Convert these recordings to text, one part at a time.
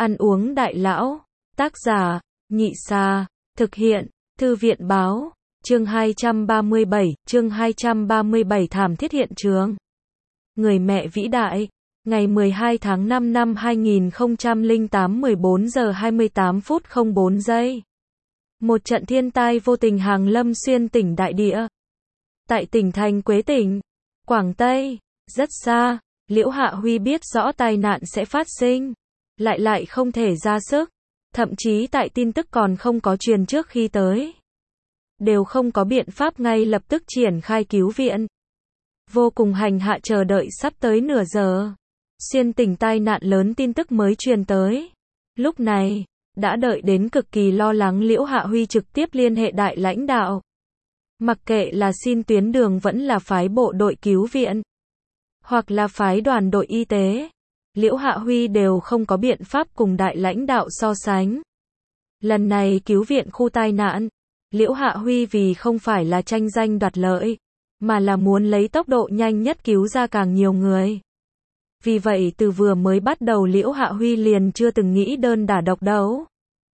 Ăn uống đại lão. Tác giả, Nhị Sa. Thực hiện, Thư viện Báo. Chương 237 thảm thiết hiện trường. Người mẹ vĩ đại. Ngày 12 tháng 5 năm 2008 14 giờ 28 phút 04 giây. Một trận thiên tai vô tình hàng lâm xuyên tỉnh đại địa. Tại tỉnh thành Quế tỉnh, Quảng Tây, rất xa, Liễu Hạ Huy biết rõ tai nạn sẽ phát sinh, lại không thể ra sức, thậm chí tại tin tức còn không có truyền trước khi tới, đều không có biện pháp ngay lập tức triển khai cứu viện. Vô cùng hành hạ chờ đợi sắp tới nửa giờ, xuyên tỉnh tai nạn lớn tin tức mới truyền tới. Lúc này, đã đợi đến cực kỳ lo lắng Liễu Hạ Huy trực tiếp liên hệ đại lãnh đạo. Mặc kệ là xin tuyến đường vẫn là phái bộ đội cứu viện, hoặc là phái đoàn đội y tế, Liễu Hạ Huy đều không có biện pháp cùng đại lãnh đạo so sánh. Lần này cứu viện khu tai nạn, Liễu Hạ Huy vì không phải là tranh danh đoạt lợi, mà là muốn lấy tốc độ nhanh nhất cứu ra càng nhiều người. Vì vậy từ vừa mới bắt đầu Liễu Hạ Huy liền chưa từng nghĩ đơn đả độc đấu,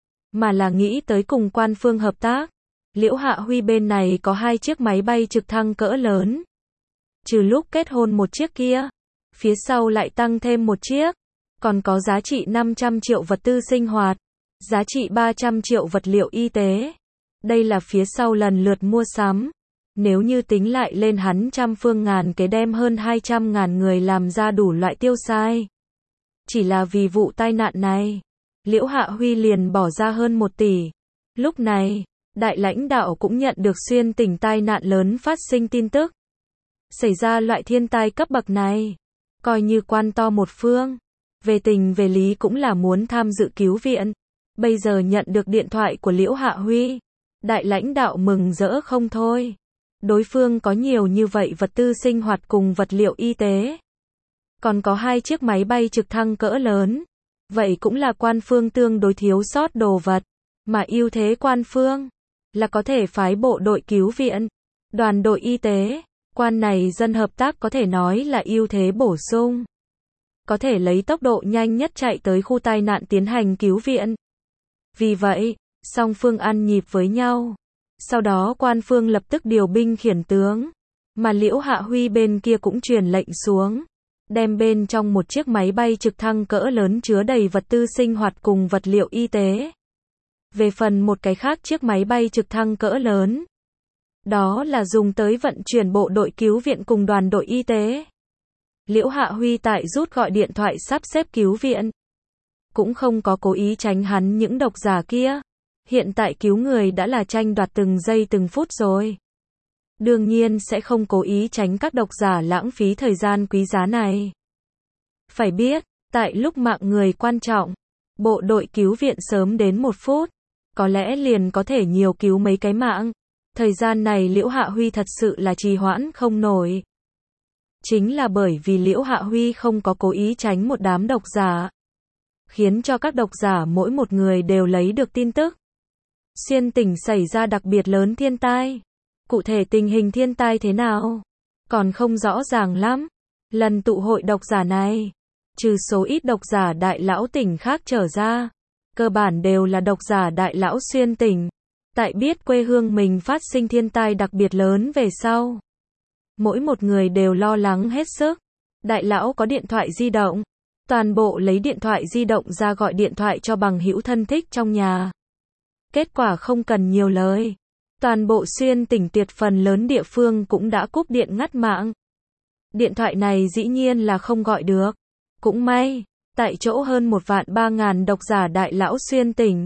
mà là nghĩ tới cùng quan phương hợp tác. Liễu Hạ Huy bên này có 2 chiếc máy bay trực thăng cỡ lớn. Trừ lúc kết hôn một chiếc kia, phía sau lại tăng thêm một chiếc, còn có giá trị 500 triệu vật tư sinh hoạt, giá trị 300 triệu vật liệu y tế. Đây là phía sau lần lượt mua sắm. Nếu như tính lại lên hắn trăm phương ngàn kế đem hơn 200.000 người làm ra đủ loại tiêu xài. Chỉ là vì vụ tai nạn này, Liễu Hạ Huy liền bỏ ra hơn 1 tỷ. Lúc này, đại lãnh đạo cũng nhận được xuyên tỉnh tai nạn lớn phát sinh tin tức. Xảy ra loại thiên tai cấp bậc này, coi như quan to một phương, về tình về lý cũng là muốn tham dự cứu viện. Bây giờ nhận được điện thoại của Liễu Hạ Huy, đại lãnh đạo mừng rỡ không thôi. Đối phương có nhiều như vậy vật tư sinh hoạt cùng vật liệu y tế, còn có 2 chiếc máy bay trực thăng cỡ lớn. Vậy cũng là quan phương tương đối thiếu sót đồ vật, mà ưu thế quan phương là có thể phái bộ đội cứu viện, đoàn đội y tế. Quan này dân hợp tác có thể nói là ưu thế bổ sung, có thể lấy tốc độ nhanh nhất chạy tới khu tai nạn tiến hành cứu viện. Vì vậy, song phương ăn nhịp với nhau. Sau đó quan phương lập tức điều binh khiển tướng, mà Liễu Hạ Huy bên kia cũng truyền lệnh xuống, đem bên trong một chiếc máy bay trực thăng cỡ lớn chứa đầy vật tư sinh hoạt cùng vật liệu y tế. Về phần một cái khác chiếc máy bay trực thăng cỡ lớn, đó là dùng tới vận chuyển bộ đội cứu viện cùng đoàn đội y tế. Liễu Hạ Huy tại rút gọi điện thoại sắp xếp cứu viện, cũng không có cố ý tránh hắn những độc giả kia. Hiện tại cứu người đã là tranh đoạt từng giây từng phút rồi, đương nhiên sẽ không cố ý tránh các độc giả lãng phí thời gian quý giá này. Phải biết, tại lúc mạng người quan trọng, bộ đội cứu viện sớm đến 1 phút, có lẽ liền có thể nhiều cứu mấy cái mạng. Thời gian này Liễu Hạ Huy thật sự là trì hoãn không nổi. Chính là bởi vì Liễu Hạ Huy không có cố ý tránh một đám độc giả, khiến cho các độc giả mỗi một người đều lấy được tin tức. Xuyên tỉnh xảy ra đặc biệt lớn thiên tai. Cụ thể tình hình thiên tai thế nào, còn không rõ ràng lắm. Lần tụ hội độc giả này, trừ số ít độc giả đại lão tỉnh khác trở ra, cơ bản đều là độc giả đại lão xuyên tỉnh. Tại biết quê hương mình phát sinh thiên tai đặc biệt lớn về sau, mỗi một người đều lo lắng hết sức. Đại lão có điện thoại di động, toàn bộ lấy điện thoại di động ra gọi điện thoại cho bằng hữu thân thích trong nhà. Kết quả không cần nhiều lời, toàn bộ xuyên tỉnh tuyệt phần lớn địa phương cũng đã cúp điện ngắt mạng. Điện thoại này dĩ nhiên là không gọi được. Cũng may, tại chỗ hơn 1.300.000 độc giả đại lão xuyên tỉnh,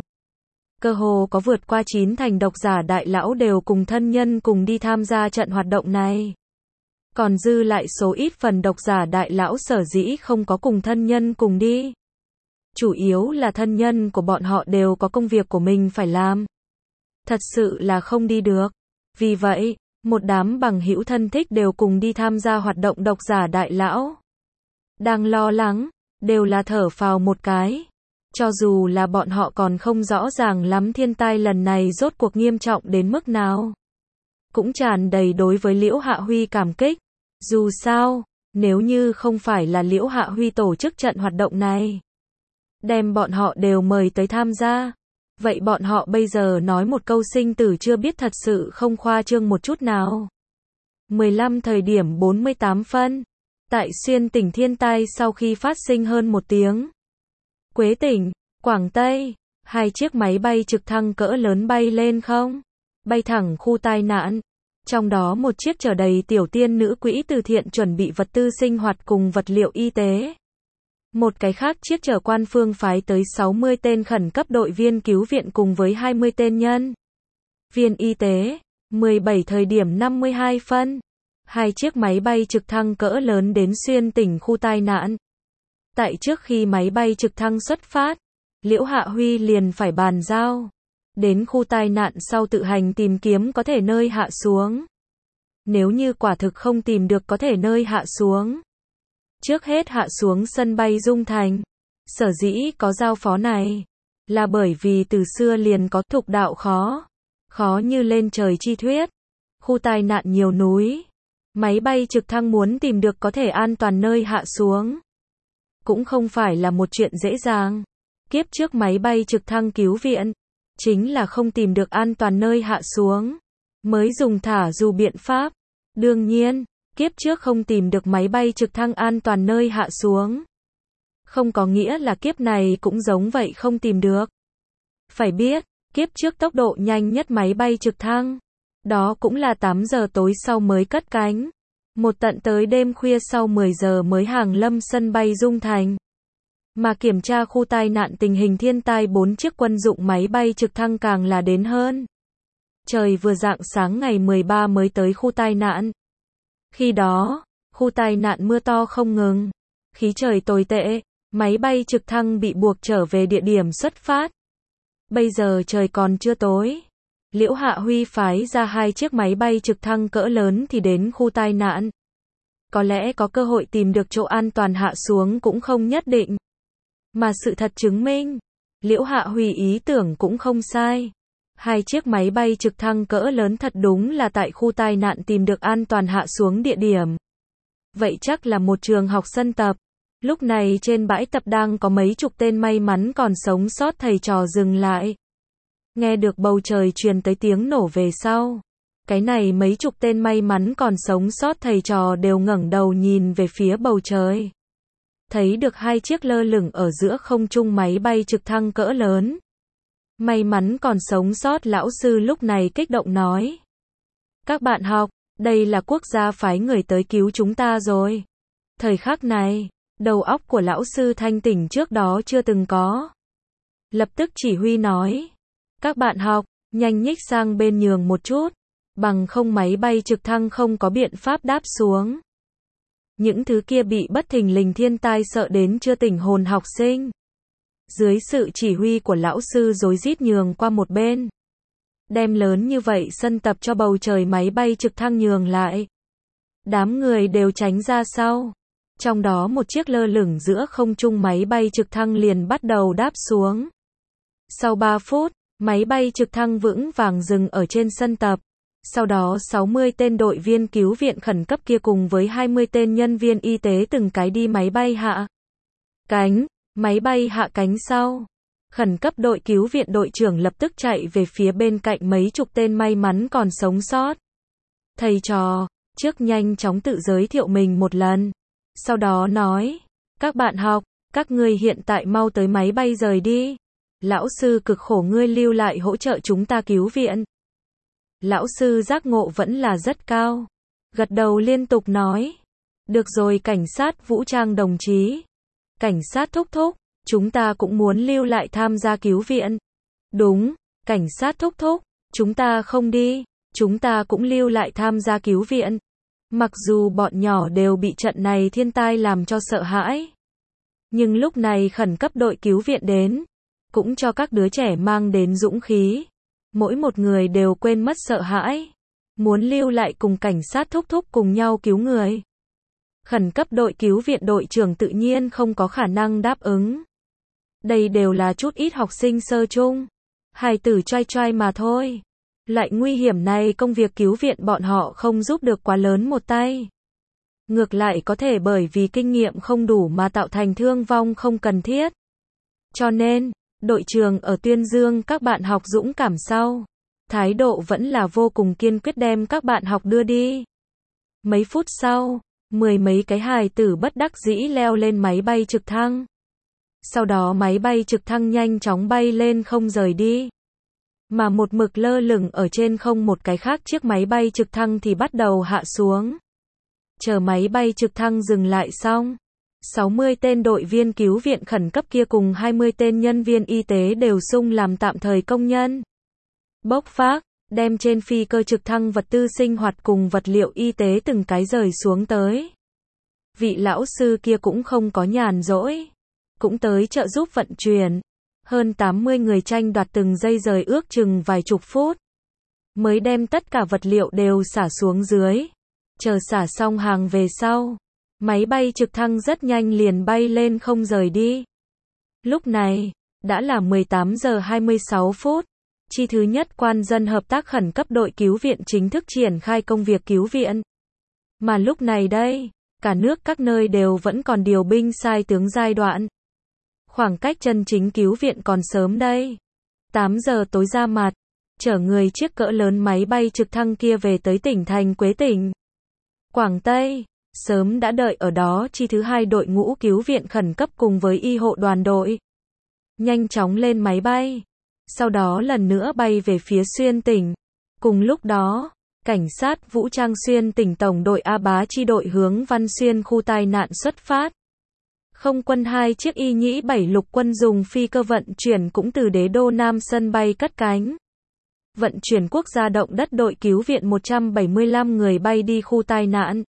cơ hồ có vượt qua 9 thành độc giả đại lão đều cùng thân nhân cùng đi tham gia trận hoạt động này. Còn dư lại số ít phần độc giả đại lão sở dĩ không có cùng thân nhân cùng đi, chủ yếu là thân nhân của bọn họ đều có công việc của mình phải làm, thật sự là không đi được. Vì vậy, một đám bằng hữu thân thích đều cùng đi tham gia hoạt động độc giả đại lão. Đang lo lắng, đều là thở phào một cái. Cho dù là bọn họ còn không rõ ràng lắm thiên tai lần này rốt cuộc nghiêm trọng đến mức nào, cũng tràn đầy đối với Liễu Hạ Huy cảm kích. Dù sao, nếu như không phải là Liễu Hạ Huy tổ chức trận hoạt động này, đem bọn họ đều mời tới tham gia. Vậy bọn họ bây giờ nói một câu sinh tử chưa biết thật sự không khoa trương một chút nào. 15 thời điểm 48 phân. Tại xuyên tỉnh thiên tai sau khi phát sinh hơn 1 tiếng. Quế tỉnh, Quảng Tây, 2 chiếc máy bay trực thăng cỡ lớn bay lên không? Bay thẳng khu tai nạn. Trong đó một chiếc chở đầy tiểu tiên nữ quỹ từ thiện chuẩn bị vật tư sinh hoạt cùng vật liệu y tế. Một cái khác chiếc chở quan phương phái tới 60 tên khẩn cấp đội viên cứu viện cùng với 20 tên nhân viên y tế. 17 thời điểm 52 phân. 2 chiếc máy bay trực thăng cỡ lớn đến xuyên tỉnh khu tai nạn. Tại trước khi máy bay trực thăng xuất phát, Liễu Hạ Huy liền phải bàn giao. Đến khu tai nạn sau tự hành tìm kiếm có thể nơi hạ xuống. Nếu như quả thực không tìm được có thể nơi hạ xuống, trước hết hạ xuống sân bay Dung Thành. Sở dĩ có giao phó này, là bởi vì từ xưa liền có thục đạo khó như lên trời chi thuyết. Khu tai nạn nhiều núi, máy bay trực thăng muốn tìm được có thể an toàn nơi hạ xuống, cũng không phải là một chuyện dễ dàng. Kiếp trước máy bay trực thăng cứu viện, chính là không tìm được an toàn nơi hạ xuống, mới dùng thả dù biện pháp. Đương nhiên, kiếp trước không tìm được máy bay trực thăng an toàn nơi hạ xuống, không có nghĩa là kiếp này cũng giống vậy không tìm được. Phải biết, kiếp trước tốc độ nhanh nhất máy bay trực thăng, đó cũng là 8 giờ tối sau mới cất cánh. Một tận tới đêm khuya sau 10 giờ mới hàng lâm sân bay Dung Thành. Mà kiểm tra khu tai nạn tình hình thiên tai 4 chiếc quân dụng máy bay trực thăng càng là đến hơn. Trời vừa rạng sáng ngày 13 mới tới khu tai nạn. Khi đó, khu tai nạn mưa to không ngừng. Khí trời tồi tệ, máy bay trực thăng bị buộc trở về địa điểm xuất phát. Bây giờ trời còn chưa tối. Liễu Hạ Huy phái ra 2 chiếc máy bay trực thăng cỡ lớn thì đến khu tai nạn. Có lẽ có cơ hội tìm được chỗ an toàn hạ xuống cũng không nhất định. Mà sự thật chứng minh, Liễu Hạ Huy ý tưởng cũng không sai. 2 chiếc máy bay trực thăng cỡ lớn thật đúng là tại khu tai nạn tìm được an toàn hạ xuống địa điểm. Vậy chắc là một trường học sân tập. Lúc này trên bãi tập đang có mấy chục tên may mắn còn sống sót thầy trò dừng lại. Nghe được bầu trời truyền tới tiếng nổ về sau. Cái này mấy chục tên may mắn còn sống sót thầy trò đều ngẩng đầu nhìn về phía bầu trời. Thấy được 2 chiếc lơ lửng ở giữa không trung máy bay trực thăng cỡ lớn. May mắn còn sống sót lão sư lúc này kích động nói. Các bạn học, đây là quốc gia phái người tới cứu chúng ta rồi. Thời khắc này, đầu óc của lão sư thanh tỉnh trước đó chưa từng có. Lập tức chỉ huy nói. Các bạn học, nhanh nhích sang bên nhường một chút. Bằng không máy bay trực thăng không có biện pháp đáp xuống. Những thứ kia bị bất thình lình thiên tai sợ đến chưa tỉnh hồn học sinh. Dưới sự chỉ huy của lão sư rối rít nhường qua một bên. Đem lớn như vậy sân tập cho bầu trời máy bay trực thăng nhường lại. Đám người đều tránh ra sau. Trong đó một chiếc lơ lửng giữa không trung máy bay trực thăng liền bắt đầu đáp xuống. Sau 3 phút, máy bay trực thăng vững vàng dừng ở trên sân tập. Sau đó 60 tên đội viên cứu viện khẩn cấp kia cùng với 20 tên nhân viên y tế từng cái đi máy bay hạ cánh. Máy bay hạ cánh sau. Khẩn cấp đội cứu viện đội trưởng lập tức chạy về phía bên cạnh mấy chục tên may mắn còn sống sót. Thầy trò, trước nhanh chóng tự giới thiệu mình một lần. Sau đó nói, các bạn học, các ngươi hiện tại mau tới máy bay rời đi. Lão sư cực khổ ngươi lưu lại hỗ trợ chúng ta cứu viện. Lão sư giác ngộ vẫn là rất cao. Gật đầu liên tục nói. Được rồi cảnh sát vũ trang đồng chí. Cảnh sát thúc thúc, chúng ta cũng muốn lưu lại tham gia cứu viện. Đúng, cảnh sát thúc thúc, chúng ta không đi, chúng ta cũng lưu lại tham gia cứu viện. Mặc dù bọn nhỏ đều bị trận này thiên tai làm cho sợ hãi. Nhưng lúc này khẩn cấp đội cứu viện đến, cũng cho các đứa trẻ mang đến dũng khí. Mỗi một người đều quên mất sợ hãi. Muốn lưu lại cùng cảnh sát thúc thúc cùng nhau cứu người. Khẩn cấp đội cứu viện đội trưởng tự nhiên không có khả năng đáp ứng. Đây đều là chút ít học sinh sơ trung. Hài tử trai trai mà thôi. Loại nguy hiểm này công việc cứu viện bọn họ không giúp được quá lớn một tay. Ngược lại có thể bởi vì kinh nghiệm không đủ mà tạo thành thương vong không cần thiết. Cho nên, đội trưởng ở tuyên dương các bạn học dũng cảm sau. Thái độ vẫn là vô cùng kiên quyết đem các bạn học đưa đi. Mấy phút sau, mười mấy cái hài tử bất đắc dĩ leo lên máy bay trực thăng. Sau đó máy bay trực thăng nhanh chóng bay lên không rời đi. Mà một mực lơ lửng ở trên không một cái khác chiếc máy bay trực thăng thì bắt đầu hạ xuống. Chờ máy bay trực thăng dừng lại xong, 60 tên đội viên cứu viện khẩn cấp kia cùng 20 tên nhân viên y tế đều sung làm tạm thời công nhân. Bốc vác, đem trên phi cơ trực thăng vật tư sinh hoạt cùng vật liệu y tế từng cái rời xuống tới. Vị lão sư kia cũng không có nhàn rỗi, cũng tới trợ giúp vận chuyển. Hơn 80 người tranh đoạt từng giây rời ước chừng vài chục phút. Mới đem tất cả vật liệu đều xả xuống dưới. Chờ xả xong hàng về sau. Máy bay trực thăng rất nhanh liền bay lên không rời đi. Lúc này, đã là 18 giờ 26 phút. Chi thứ nhất quan dân hợp tác khẩn cấp đội cứu viện chính thức triển khai công việc cứu viện. Mà lúc này đây, cả nước các nơi đều vẫn còn điều binh sai tướng giai đoạn. Khoảng cách chân chính cứu viện còn sớm đây. 8 giờ tối ra mặt, chở người chiếc cỡ lớn máy bay trực thăng kia về tới tỉnh thành Quế tỉnh Quảng Tây. Sớm đã đợi ở đó chi thứ hai đội ngũ cứu viện khẩn cấp cùng với y hộ đoàn đội. Nhanh chóng lên máy bay. Sau đó lần nữa bay về phía Xuyên tỉnh. Cùng lúc đó, cảnh sát vũ trang Xuyên tỉnh tổng đội A Bá chi đội hướng Văn Xuyên khu tai nạn xuất phát. Không quân 2 chiếc Y Nhĩ 7 lục quân dùng phi cơ vận chuyển cũng từ Đế Đô Nam sân bay cất cánh. Vận chuyển quốc gia động đất đội cứu viện 175 người bay đi khu tai nạn.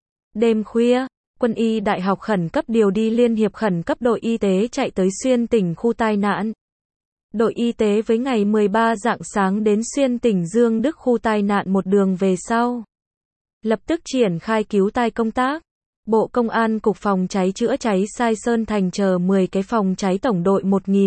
Đêm khuya, quân y đại học khẩn cấp điều đi liên hiệp khẩn cấp đội y tế chạy tới Xuyên tỉnh khu tai nạn. Đội y tế với ngày 13 rạng sáng đến Xuyên tỉnh Dương Đức khu tai nạn một đường về sau. Lập tức triển khai cứu tai công tác. Bộ Công an Cục Phòng cháy chữa cháy Sai Sơn Thành chờ 10 cái phòng cháy tổng đội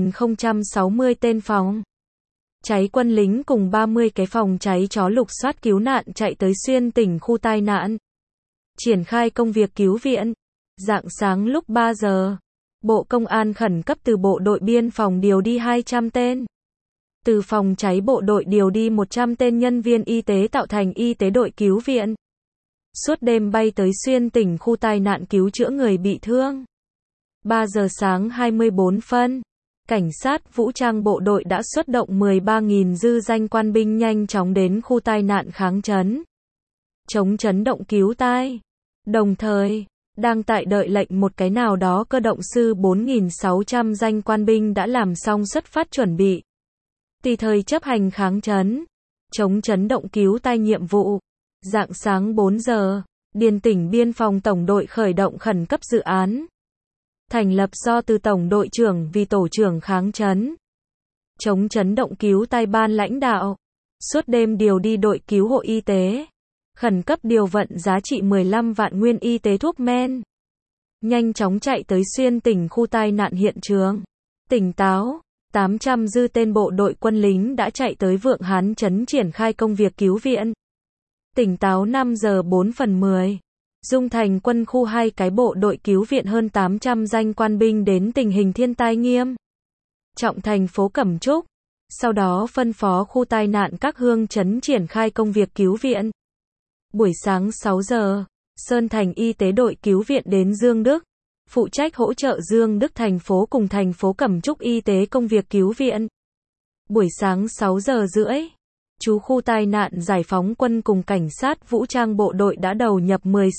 1060 tên phòng cháy quân lính cùng 30 cái phòng cháy chó lục soát cứu nạn chạy tới Xuyên tỉnh khu tai nạn. Triển khai công việc cứu viện. Rạng sáng lúc 3 giờ, Bộ Công an khẩn cấp từ bộ đội biên phòng điều đi 200 tên. Từ phòng cháy bộ đội điều đi 100 tên nhân viên y tế tạo thành y tế đội cứu viện. Suốt đêm bay tới Xuyên tỉnh khu tai nạn cứu chữa người bị thương. 3 giờ sáng 24 phân, cảnh sát vũ trang bộ đội đã xuất động 13.000 dư danh quan binh nhanh chóng đến khu tai nạn kháng chấn. Chống chấn động cứu tai. Đồng thời, đang tại đợi lệnh một cái nào đó cơ động sư 4.600 danh quan binh đã làm xong xuất phát chuẩn bị. Tùy thời chấp hành kháng chấn, chống chấn động cứu tai nhiệm vụ. Rạng sáng 4 giờ, Điền tỉnh biên phòng tổng đội khởi động khẩn cấp dự án. Thành lập do từ tổng đội trưởng vì tổ trưởng kháng chấn. Chống chấn động cứu tai ban lãnh đạo. Suốt đêm điều đi đội cứu hộ y tế. Khẩn cấp điều vận giá trị 15 vạn nguyên y tế thuốc men. Nhanh chóng chạy tới Xuyên tỉnh khu tai nạn hiện trường. Tỉnh táo, 800 dư tên bộ đội quân lính đã chạy tới Vượng Hán trấn triển khai công việc cứu viện. Tỉnh táo 5 giờ 4 phần 10. Dung Thành quân khu 2 cái bộ đội cứu viện hơn 800 danh quan binh đến tình hình thiên tai nghiêm trọng thành phố Cẩm Trúc. Sau đó phân phó khu tai nạn các hương trấn triển khai công việc cứu viện. Buổi sáng 6 giờ, Sơn Thành y tế đội cứu viện đến Dương Đức, phụ trách hỗ trợ Dương Đức thành phố cùng thành phố Cẩm Trúc y tế công việc cứu viện. Buổi sáng 6 giờ rưỡi, chú khu tai nạn giải phóng quân cùng cảnh sát vũ trang bộ đội đã đầu nhập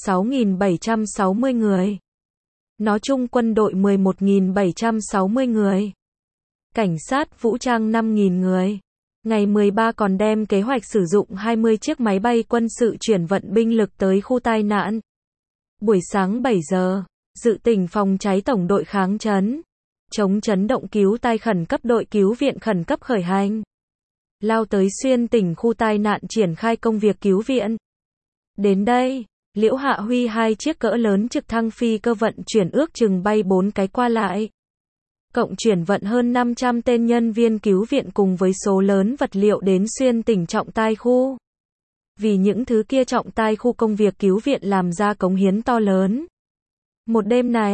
16.760 người. Nói chung quân đội 11.760 người. Cảnh sát vũ trang 5.000 người. Ngày 13 còn đem kế hoạch sử dụng 20 chiếc máy bay quân sự chuyển vận binh lực tới khu tai nạn. Buổi sáng 7 giờ, dự tỉnh phòng cháy tổng đội kháng chấn, chống chấn động cứu tai khẩn cấp đội cứu viện khẩn cấp khởi hành. Lao tới Xuyên tỉnh khu tai nạn triển khai công việc cứu viện. Đến đây, Liễu Hạ Huy 2 chiếc cỡ lớn trực thăng phi cơ vận chuyển ước chừng bay 4 cái qua lại. Cộng chuyển vận hơn 500 tên nhân viên cứu viện cùng với số lớn vật liệu đến Xuyên tỉnh trọng tai khu. Vì những thứ kia trọng tai khu công việc cứu viện làm ra cống hiến to lớn. Một đêm này,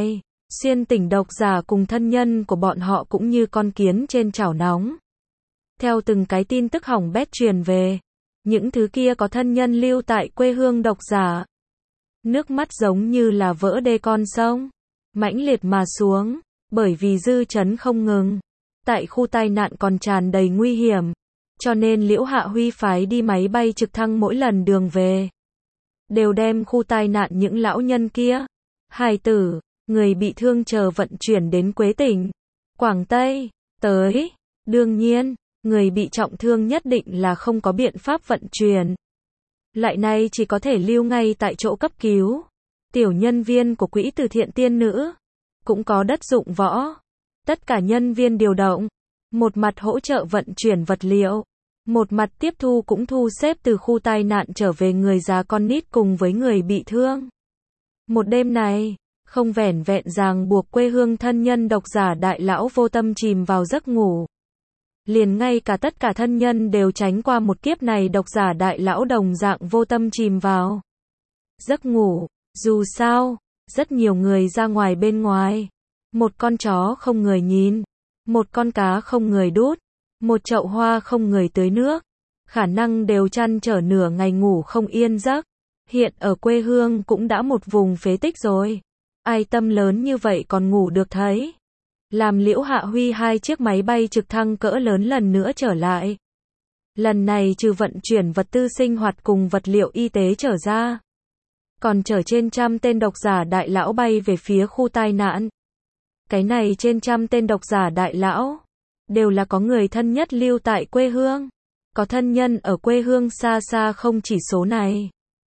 Xuyên tỉnh độc giả cùng thân nhân của bọn họ cũng như con kiến trên chảo nóng. Theo từng cái tin tức hỏng bét truyền về, những thứ kia có thân nhân lưu tại quê hương độc giả. Nước mắt giống như là vỡ đê con sông, mãnh liệt mà xuống, bởi vì dư chấn không ngừng. Tại khu tai nạn còn tràn đầy nguy hiểm, cho nên Liễu Hạ Huy phái đi máy bay trực thăng mỗi lần đường về. Đều đem khu tai nạn những lão nhân kia, hài tử, người bị thương chờ vận chuyển đến Quế tỉnh, Quảng Tây, tới. Đương nhiên, người bị trọng thương nhất định là không có biện pháp vận chuyển. Lại nay chỉ có thể lưu ngay tại chỗ cấp cứu. Tiểu nhân viên của quỹ từ thiện tiên nữ, cũng có đất dụng võ. Tất cả nhân viên điều động, một mặt hỗ trợ vận chuyển vật liệu, một mặt tiếp thu cũng thu xếp từ khu tai nạn trở về người già con nít cùng với người bị thương. Một đêm này, không vẻn vẹn ràng buộc quê hương thân nhân độc giả đại lão vô tâm chìm vào giấc ngủ. Liền ngay cả tất cả thân nhân đều tránh qua một kiếp này độc giả đại lão đồng dạng vô tâm chìm vào giấc ngủ. Dù sao, rất nhiều người ra ngoài bên ngoài. Một con chó không người nhìn, một con cá không người đút, một chậu hoa không người tưới nước. Khả năng đều trăn trở nửa ngày ngủ không yên giấc. Hiện ở quê hương cũng đã một vùng phế tích rồi. Ai tâm lớn như vậy còn ngủ được thấy. Làm Liễu Hạ Huy 2 chiếc máy bay trực thăng cỡ lớn lần nữa trở lại. Lần này trừ vận chuyển vật tư sinh hoạt cùng vật liệu y tế trở ra, còn chở trên trăm tên độc giả đại lão bay về phía khu tai nạn. Cái này trên trăm tên độc giả đại lão, đều là có người thân nhất lưu tại quê hương. Có thân nhân ở quê hương xa xa không chỉ số này.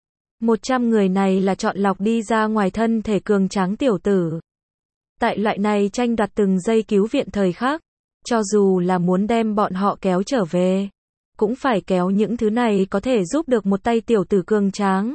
100 người này là chọn lọc đi ra ngoài thân thể cường tráng tiểu tử. Tại loại này tranh đoạt từng giây cứu viện thời khắc, cho dù là muốn đem bọn họ kéo trở về, cũng phải kéo những thứ này có thể giúp được một tay tiểu tử cường tráng,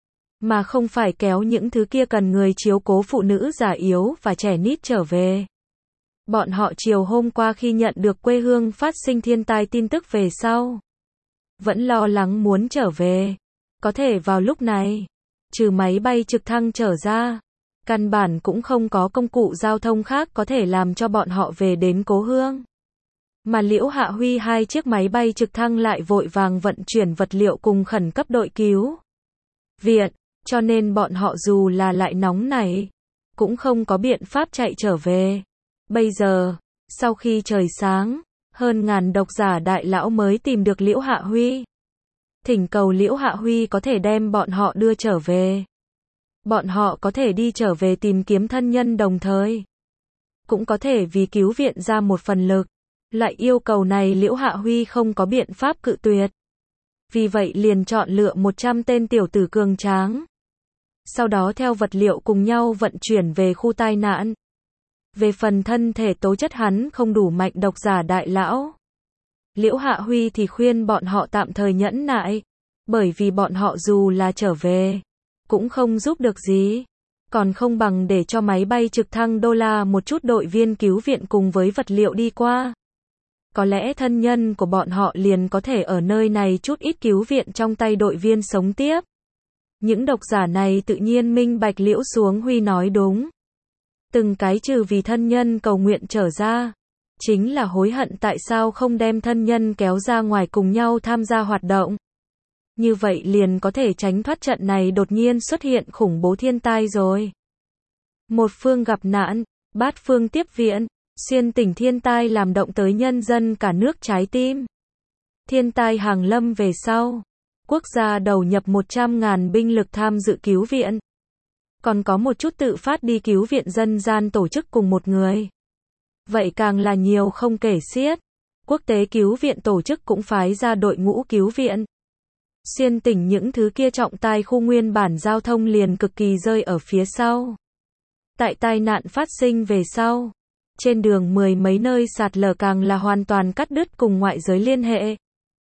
mà không phải kéo những thứ kia cần người chiếu cố phụ nữ già yếu và trẻ nít trở về. Bọn họ chiều hôm qua khi nhận được quê hương phát sinh thiên tai tin tức về sau, vẫn lo lắng muốn trở về. Có thể vào lúc này, trừ máy bay trực thăng trở ra, căn bản cũng không có công cụ giao thông khác có thể làm cho bọn họ về đến cố hương. Mà Liễu Hạ Huy 2 chiếc máy bay trực thăng lại vội vàng vận chuyển vật liệu cùng khẩn cấp đội cứu viện, cho nên bọn họ dù là lại nóng này, cũng không có biện pháp chạy trở về. Bây giờ, sau khi trời sáng, hơn ngàn độc giả đại lão mới tìm được Liễu Hạ Huy. Thỉnh cầu Liễu Hạ Huy có thể đem bọn họ đưa trở về. Bọn họ có thể đi trở về tìm kiếm thân nhân đồng thời, cũng có thể vì cứu viện ra một phần lực. Lại yêu cầu này Liễu Hạ Huy không có biện pháp cự tuyệt. Vì vậy liền chọn lựa 100 tên tiểu tử cường tráng. Sau đó theo vật liệu cùng nhau vận chuyển về khu tai nạn. Về phần thân thể tố chất hắn không đủ mạnh độc giả đại lão, Liễu Hạ Huy thì khuyên bọn họ tạm thời nhẫn nại, bởi vì bọn họ dù là trở về, cũng không giúp được gì, còn không bằng để cho máy bay trực thăng đô la một chút đội viên cứu viện cùng với vật liệu đi qua. Có lẽ thân nhân của bọn họ liền có thể ở nơi này chút ít cứu viện trong tay đội viên sống tiếp. Những độc giả này tự nhiên minh bạch Liễu Xuống Huy nói đúng. Từng cái trừ vì thân nhân cầu nguyện trở ra, chính là hối hận tại sao không đem thân nhân kéo ra ngoài cùng nhau tham gia hoạt động. Như vậy liền có thể tránh thoát trận này đột nhiên xuất hiện khủng bố thiên tai rồi. Một phương gặp nạn, bát phương tiếp viện, xuyên tỉnh thiên tai làm động tới nhân dân cả nước trái tim. Thiên tai hàng lâm về sau, quốc gia đầu nhập 100.000 binh lực tham dự cứu viện. Còn có một chút tự phát đi cứu viện dân gian tổ chức cùng một người. Vậy càng là nhiều không kể xiết. Quốc tế cứu viện tổ chức cũng phái ra đội ngũ cứu viện. Xuyên tỉnh những thứ kia trọng tai khu nguyên bản giao thông liền cực kỳ rơi ở phía sau. Tại tai nạn phát sinh về sau, trên đường mười mấy nơi sạt lở càng là hoàn toàn cắt đứt cùng ngoại giới liên hệ.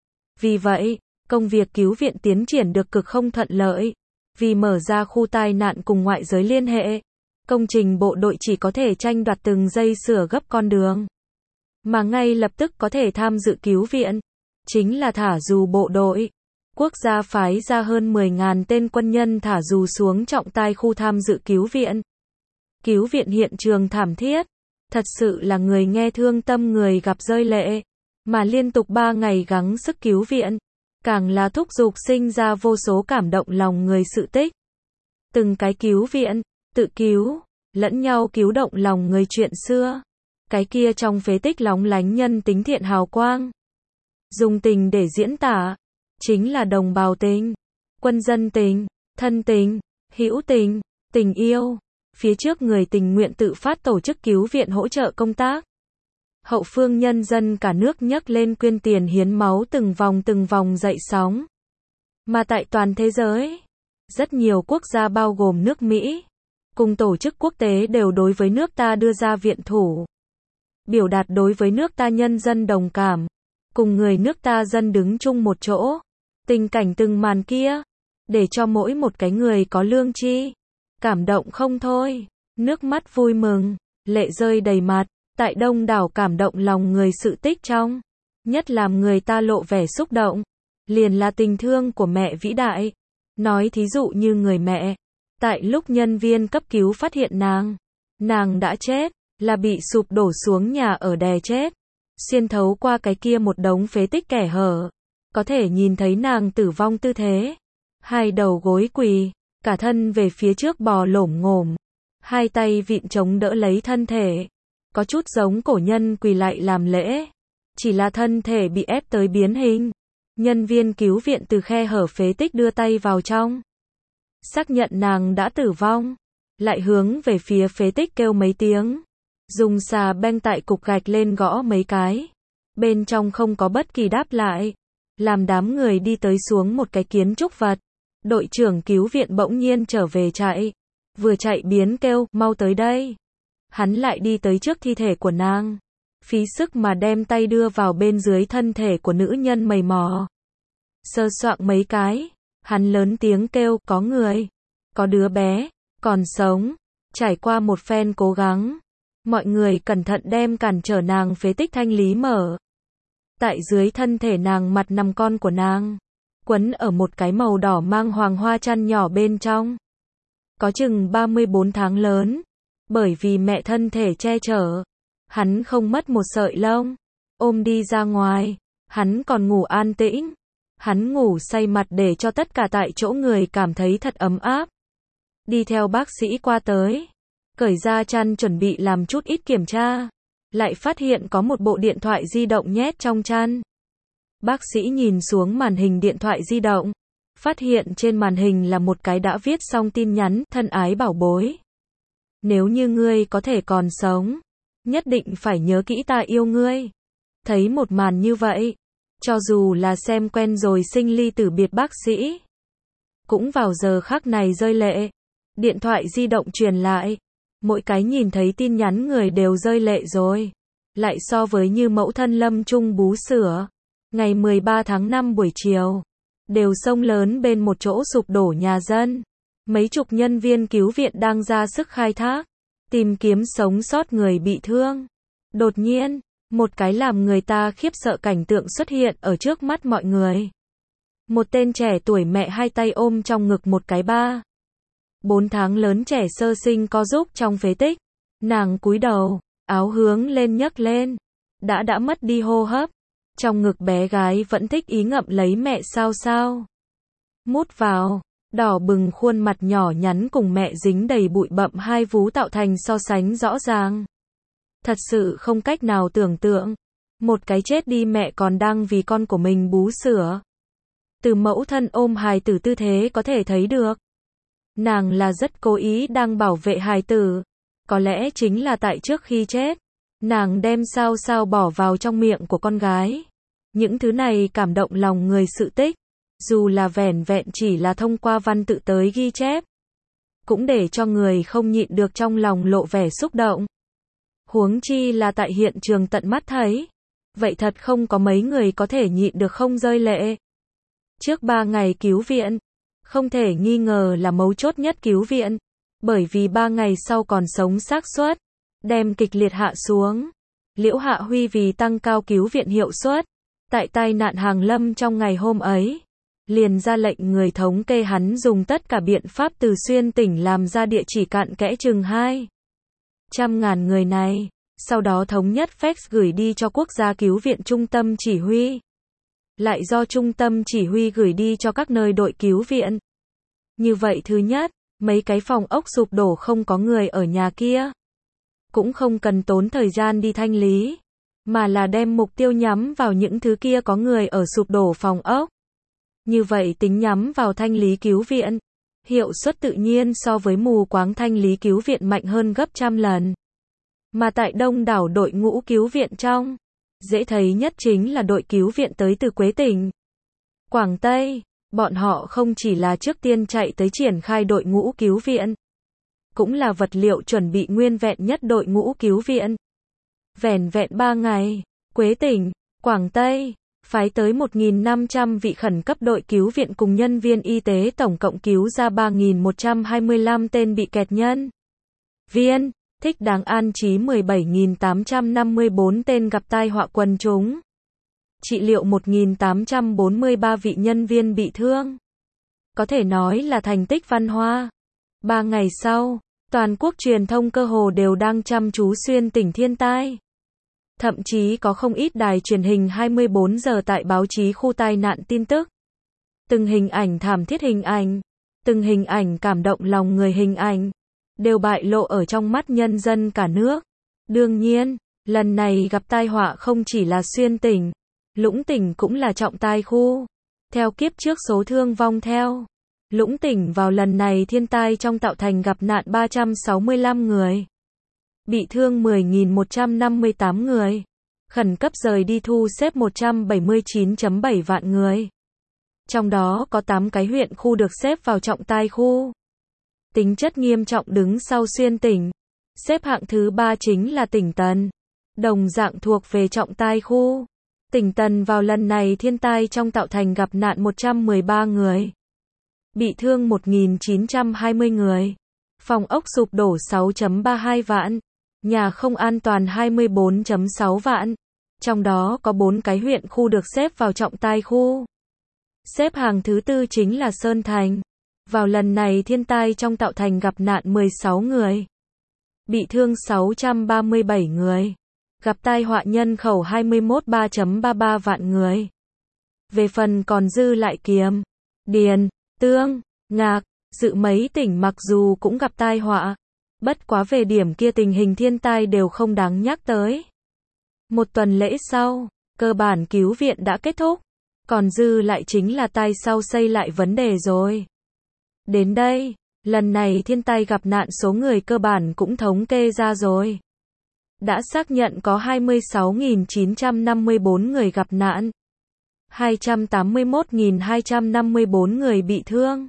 Vì vậy, công việc cứu viện tiến triển được cực không thuận lợi. Vì mở ra khu tai nạn cùng ngoại giới liên hệ, công trình bộ đội chỉ có thể tranh đoạt từng giây sửa gấp con đường. Mà ngay lập tức có thể tham dự cứu viện, chính là thả dù bộ đội. Quốc gia phái ra hơn 10.000 tên quân nhân thả dù xuống trọng tai khu tham dự cứu viện. Cứu viện hiện trường thảm thiết. Thật sự là người nghe thương tâm người gặp rơi lệ. Mà liên tục 3 ngày gắng sức cứu viện. Càng là thúc giục sinh ra vô số cảm động lòng người sự tích. Từng cái cứu viện, tự cứu, lẫn nhau cứu động lòng người chuyện xưa. Cái kia trong phế tích lóng lánh nhân tính thiện hào quang. Dùng tình để diễn tả, chính là đồng bào tình, quân dân tình, thân tình, hữu tình, tình yêu. Phía trước người tình nguyện tự phát tổ chức cứu viện hỗ trợ công tác. Hậu phương nhân dân cả nước nhấc lên quyên tiền hiến máu từng vòng dậy sóng. Mà tại toàn thế giới, rất nhiều quốc gia bao gồm nước Mỹ, cùng tổ chức quốc tế đều đối với nước ta đưa ra viện thủ. Biểu đạt đối với nước ta nhân dân đồng cảm, cùng người nước ta dân đứng chung một chỗ. Tình cảnh từng màn kia, để cho mỗi một cái người có lương tri, cảm động không thôi, nước mắt vui mừng, lệ rơi đầy mặt, tại đông đảo cảm động lòng người sự tích trong, nhất làm người ta lộ vẻ xúc động, liền là tình thương của mẹ vĩ đại. Nói thí dụ như người mẹ, tại lúc nhân viên cấp cứu phát hiện nàng đã chết, là bị sụp đổ xuống nhà ở đè chết, xuyên thấu qua cái kia một đống phế tích kẻ hở, có thể nhìn thấy nàng tử vong tư thế, hai đầu gối quỳ, cả thân về phía trước bò lổm ngổm, hai tay vịn chống đỡ lấy thân thể, có chút giống cổ nhân quỳ lại làm lễ, chỉ là thân thể bị ép tới biến hình. Nhân viên cứu viện từ khe hở phế tích đưa tay vào trong, xác nhận nàng đã tử vong, lại hướng về phía phế tích kêu mấy tiếng, dùng xà beng tại cục gạch lên gõ mấy cái, bên trong không có bất kỳ đáp lại, làm đám người đi tới xuống một cái kiến trúc vật. Đội trưởng cứu viện bỗng nhiên trở về chạy, vừa chạy biến kêu, mau tới đây. Hắn lại đi tới trước thi thể của nàng, phí sức mà đem tay đưa vào bên dưới thân thể của nữ nhân mầy mò. Sơ soạng mấy cái, hắn lớn tiếng kêu, có người, có đứa bé, còn sống. Trải qua một phen cố gắng, mọi người cẩn thận đem cản trở nàng phế tích thanh lý mở. Tại dưới thân thể nàng mặt nằm con của nàng, quấn ở một cái màu đỏ mang hoàng hoa chăn nhỏ bên trong. Có chừng 34 tháng lớn, bởi vì mẹ thân thể che chở, hắn không mất một sợi lông, ôm đi ra ngoài, hắn còn ngủ an tĩnh, hắn ngủ say mặt để cho tất cả tại chỗ người cảm thấy thật ấm áp. Đi theo bác sĩ qua tới, cởi ra chăn chuẩn bị làm chút ít kiểm tra, lại phát hiện có một bộ điện thoại di động nhét trong chăn. Bác sĩ nhìn xuống màn hình điện thoại di động, phát hiện trên màn hình là một cái đã viết xong tin nhắn, thân ái bảo bối. Nếu như ngươi có thể còn sống, nhất định phải nhớ kỹ ta yêu ngươi. Thấy một màn như vậy, cho dù là xem quen rồi sinh ly tử biệt bác sĩ, cũng vào giờ khắc này rơi lệ. Điện thoại di động truyền lại, mỗi cái nhìn thấy tin nhắn người đều rơi lệ rồi. Lại so với như mẫu thân Lâm Trung bú sữa, ngày 13 tháng 5 buổi chiều, đều sông lớn bên một chỗ sụp đổ nhà dân. Mấy chục nhân viên cứu viện đang ra sức khai thác, tìm kiếm sống sót người bị thương. Đột nhiên, một cái làm người ta khiếp sợ cảnh tượng xuất hiện ở trước mắt mọi người. Một tên trẻ tuổi mẹ hai tay ôm trong ngực một cái 4 tháng lớn trẻ sơ sinh co giúp trong phế tích. Nàng cúi đầu, áo hướng lên nhấc lên, đã mất đi hô hấp. Trong ngực bé gái vẫn thích ý ngậm lấy mẹ sao sao. Mút vào, đỏ bừng khuôn mặt nhỏ nhắn cùng mẹ dính đầy bụi bặm hai vú tạo thành so sánh rõ ràng. Thật sự không cách nào tưởng tượng, một cái chết đi mẹ còn đang vì con của mình bú sữa. Từ mẫu thân ôm hài tử tư thế có thể thấy được, nàng là rất cố ý đang bảo vệ hài tử. Có lẽ chính là tại trước khi chết, nàng đem sao sao bỏ vào trong miệng của con gái. Những thứ này cảm động lòng người sự tích, dù là vẻn vẹn chỉ là thông qua văn tự tới ghi chép, cũng để cho người không nhịn được trong lòng lộ vẻ xúc động. Huống chi là tại hiện trường tận mắt thấy, vậy thật không có mấy người có thể nhịn được không rơi lệ. Trước 3 ngày cứu viện, không thể nghi ngờ là mấu chốt nhất cứu viện, bởi vì 3 ngày sau còn sống xác suất đem kịch liệt hạ xuống. Liễu Hạ Huy vì tăng cao cứu viện hiệu suất, tại tai nạn hàng lâm trong ngày hôm ấy, liền ra lệnh người thống kê hắn dùng tất cả biện pháp từ xuyên tỉnh làm ra địa chỉ cặn kẽ chừng 2 trăm ngàn người này, sau đó thống nhất fax gửi đi cho quốc gia cứu viện trung tâm chỉ huy. Lại do trung tâm chỉ huy gửi đi cho các nơi đội cứu viện. Như vậy thứ nhất, mấy cái phòng ốc sụp đổ không có người ở nhà kia. Cũng không cần tốn thời gian đi thanh lý, mà là đem mục tiêu nhắm vào những thứ kia có người ở sụp đổ phòng ốc. Như vậy tính nhắm vào thanh lý cứu viện, hiệu suất tự nhiên so với mù quáng thanh lý cứu viện mạnh hơn gấp trăm lần. Mà tại đông đảo đội ngũ cứu viện trong, dễ thấy nhất chính là đội cứu viện tới từ Quế tỉnh, Quảng Tây. Bọn họ không chỉ là trước tiên chạy tới triển khai đội ngũ cứu viện, cũng là vật liệu chuẩn bị nguyên vẹn nhất đội ngũ cứu viện. Vẻn vẹn 3 ngày, Quế tỉnh, Quảng Tây phái tới 1.500 vị khẩn cấp đội cứu viện cùng nhân viên y tế tổng cộng cứu ra 3.125 tên bị kẹt nhân viên, thích đáng an trí 17.854 tên gặp tai họa quần chúng, trị liệu 1.843 vị nhân viên bị thương. Có thể nói là thành tích văn hoa. 3 ngày sau, toàn quốc truyền thông cơ hồ đều đang chăm chú xuyên tỉnh thiên tai. Thậm chí có không ít đài truyền hình 24 giờ tại báo chí khu tai nạn tin tức. Từng hình ảnh thảm thiết hình ảnh, từng hình ảnh cảm động lòng người hình ảnh, đều bại lộ ở trong mắt nhân dân cả nước. Đương nhiên, lần này gặp tai họa không chỉ là xuyên tỉnh, Lũng tỉnh cũng là trọng tai khu. Theo kiếp trước số thương vong theo Lũng tỉnh vào lần này thiên tai trong tạo thành gặp nạn 365 người. Bị thương 10.158 người. Khẩn cấp rời đi thu xếp 179.7 vạn người. Trong đó có 8 cái huyện khu được xếp vào trọng tai khu. Tính chất nghiêm trọng đứng sau xuyên tỉnh. Xếp hạng thứ 3 chính là tỉnh Tần. Đồng dạng thuộc về trọng tai khu. Tỉnh Tần vào lần này thiên tai trong tạo thành gặp nạn 113 người. Bị thương 1.920 người. Phòng ốc sụp đổ 6.32 vạn. Nhà không an toàn 24.6 vạn. Trong đó có 4 cái huyện khu được xếp vào trọng tai khu. Xếp hàng thứ 4 chính là Sơn Thành. Vào lần này thiên tai trong tạo thành gặp nạn 16 người. Bị thương 637 người. Gặp tai họa nhân khẩu 3.33 vạn người. Về phần còn dư lại Kiềm, Điền, Tương, Ngạc, Dự mấy tỉnh mặc dù cũng gặp tai họa. Bất quá về điểm kia tình hình thiên tai đều không đáng nhắc tới. Một tuần lễ sau, cơ bản cứu viện đã kết thúc. Còn dư lại chính là tai sau xây lại vấn đề rồi. Đến đây, lần này thiên tai gặp nạn số người cơ bản cũng thống kê ra rồi. Đã xác nhận có 26.954 người gặp nạn. 281.254 người bị thương.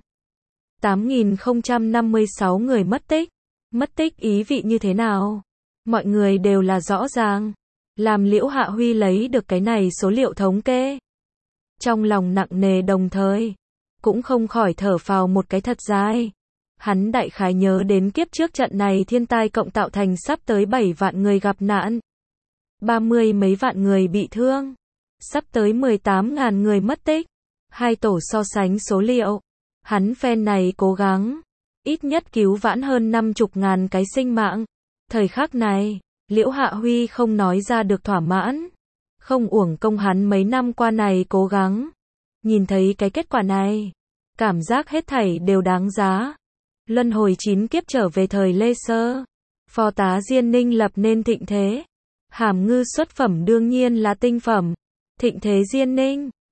8.056 người mất tích. Mất tích ý vị như thế nào? Mọi người đều là rõ ràng. Làm Liễu Hạ Huy lấy được cái này số liệu thống kê. Trong lòng nặng nề đồng thời, cũng không khỏi thở phào một cái thật dài. Hắn đại khái nhớ đến kiếp trước trận này thiên tai cộng tạo thành sắp tới 7 vạn người gặp nạn. 30 mấy vạn người bị thương. Sắp tới 18.000 người mất tích. Hai tổ so sánh số liệu. Hắn phen này cố gắng. Ít nhất cứu vãn hơn 50.000 cái sinh mạng. Thời khắc này, Liễu Hạ Huy không nói ra được thỏa mãn. Không uổng công hắn mấy năm qua này cố gắng. Nhìn thấy cái kết quả này, cảm giác hết thảy đều đáng giá. Luân hồi 9 kiếp trở về thời Lê Sơ. Phó tá Diên Ninh lập nên thịnh thế. Hàm ngư xuất phẩm đương nhiên là tinh phẩm. Thịnh thế Diên Ninh.